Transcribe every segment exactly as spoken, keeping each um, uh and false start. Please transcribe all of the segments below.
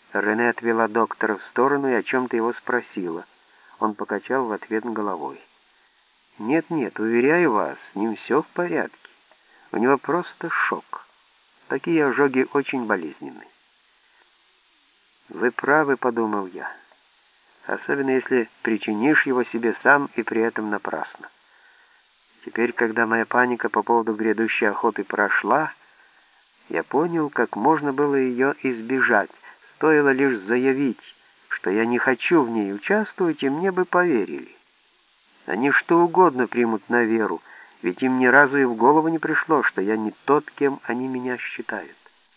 Рене отвела доктора в сторону и о чем-то его спросила. Он покачал в ответ головой. «Нет-нет, уверяю вас, с ним все в порядке. У него просто шок. Такие ожоги очень болезненны». «Вы правы», — подумал я. «Особенно если причинишь его себе сам и при этом напрасно». Теперь, когда моя паника по поводу грядущей охоты прошла, я понял, как можно было ее избежать. Стоило лишь заявить, что я не хочу в ней участвовать, и мне бы поверили. Они что угодно примут на веру, ведь им ни разу и в голову не пришло, что я не тот, кем они меня считают.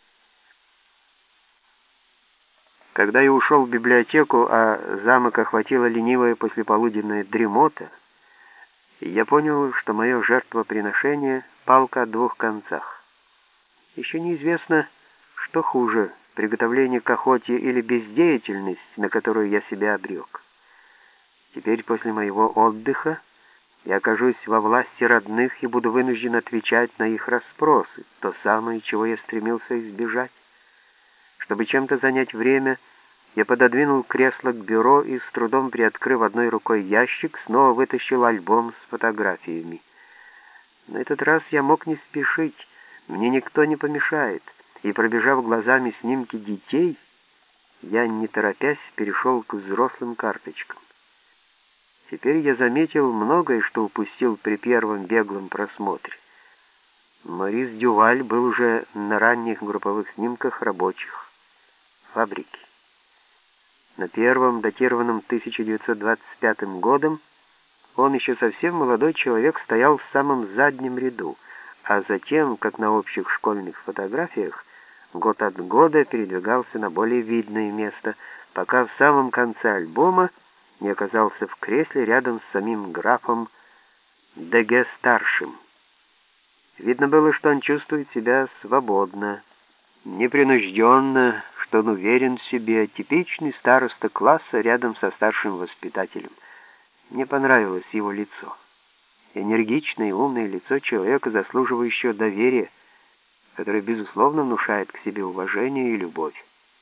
Когда я ушел в библиотеку, а замок охватила ленивая послеполуденная дремота, я понял, что мое жертвоприношение — палка о двух концах. Еще неизвестно, что хуже — приготовление к охоте или бездеятельность, на которую я себя обрек. Теперь, после моего отдыха, я окажусь во власти родных и буду вынужден отвечать на их расспросы, то самое, чего я стремился избежать. Чтобы чем-то занять время, я пододвинул кресло к бюро и, с трудом приоткрыв одной рукой ящик, снова вытащил альбом с фотографиями. На этот раз я мог не спешить, мне никто не помешает, и, пробежав глазами снимки детей, я, не торопясь, перешел к взрослым карточкам. Теперь я заметил многое, что упустил при первом беглом просмотре. Морис Дюваль был уже на ранних групповых снимках рабочих фабрики. На первом, датированном тысяча девятьсот двадцать пятым годом, он, еще совсем молодой человек, стоял в самом заднем ряду, а затем, как на общих школьных фотографиях, год от года передвигался на более видное место, пока в самом конце альбома не оказался в кресле рядом с самим графом Деге-старшим. Видно было, что он чувствует себя свободно, непринужденно, что он уверен в себе, типичный староста класса рядом со старшим воспитателем. Мне понравилось его лицо. Энергичное и умное лицо человека, заслуживающего доверия, которое, безусловно, внушает к себе уважение и любовь.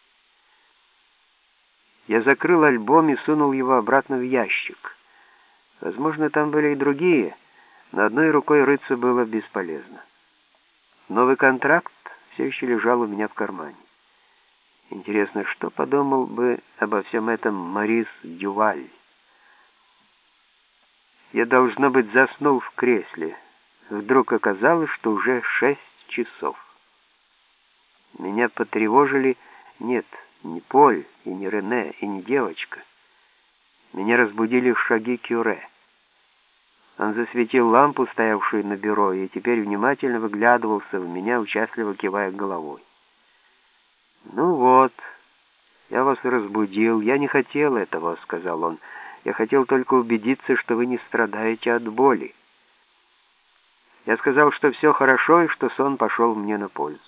Я закрыл альбом и сунул его обратно в ящик. Возможно, там были и другие, но одной рукой рыться было бесполезно. Новый контракт все еще лежал у меня в кармане. Интересно, что подумал бы обо всем этом Морис Дюваль? Я, должно быть, заснул в кресле. Вдруг оказалось, что уже шесть часов. Меня потревожили... Нет, не Поль, и не Рене, и не девочка. Меня разбудили шаги Кюре. Он засветил лампу, стоявшую на бюро, и теперь внимательно выглядывался в меня, участливо кивая головой. «Ну вот, я вас разбудил. Я не хотел этого», — сказал он. «Я хотел только убедиться, что вы не страдаете от боли». Я сказал, что все хорошо и что сон пошел мне на пользу.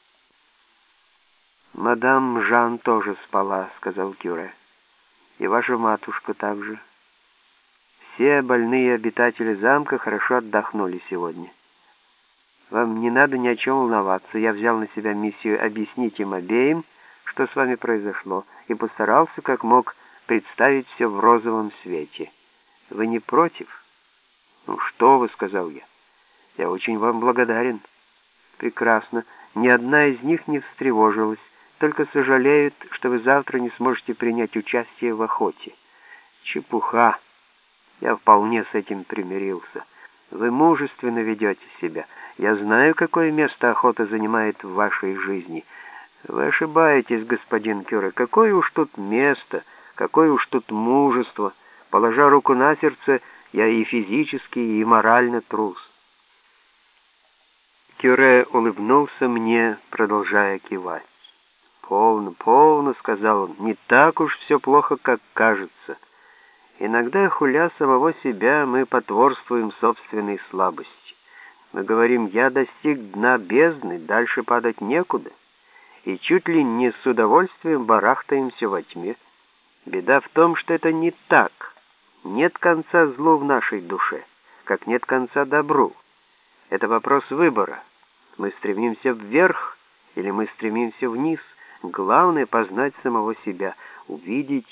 «Мадам Жан тоже спала», — сказал Кюре. «И ваша матушка также. Все больные обитатели замка хорошо отдохнули сегодня. Вам не надо ни о чем волноваться. Я взял на себя миссию объяснить им обеим, что с вами произошло, и постарался, как мог, представить все в розовом свете. Вы не против?» «Ну что вы», — сказал я. «Я очень вам благодарен». «Прекрасно. Ни одна из них не встревожилась, только сожалеют, что вы завтра не сможете принять участие в охоте». «Чепуха. Я вполне с этим примирился. Вы мужественно ведете себя. Я знаю, какое место охота занимает в вашей жизни. Вы ошибаетесь, господин Кюре. Какое уж тут место, какое уж тут мужество. Положа руку на сердце, я и физически, и морально трус». Кюре улыбнулся мне, продолжая кивать. «Полно, полно», — сказал он, — «не так уж все плохо, как кажется. Иногда, хуля самого себя, мы потворствуем собственной слабости. Мы говорим: я достиг дна бездны, дальше падать некуда, и чуть ли не с удовольствием барахтаемся во тьме. Беда в том, что это не так. Нет конца злу в нашей душе, как нет конца добру. Это вопрос выбора. Мы стремимся вверх или мы стремимся вниз. Главное — познать самого себя, увидеть,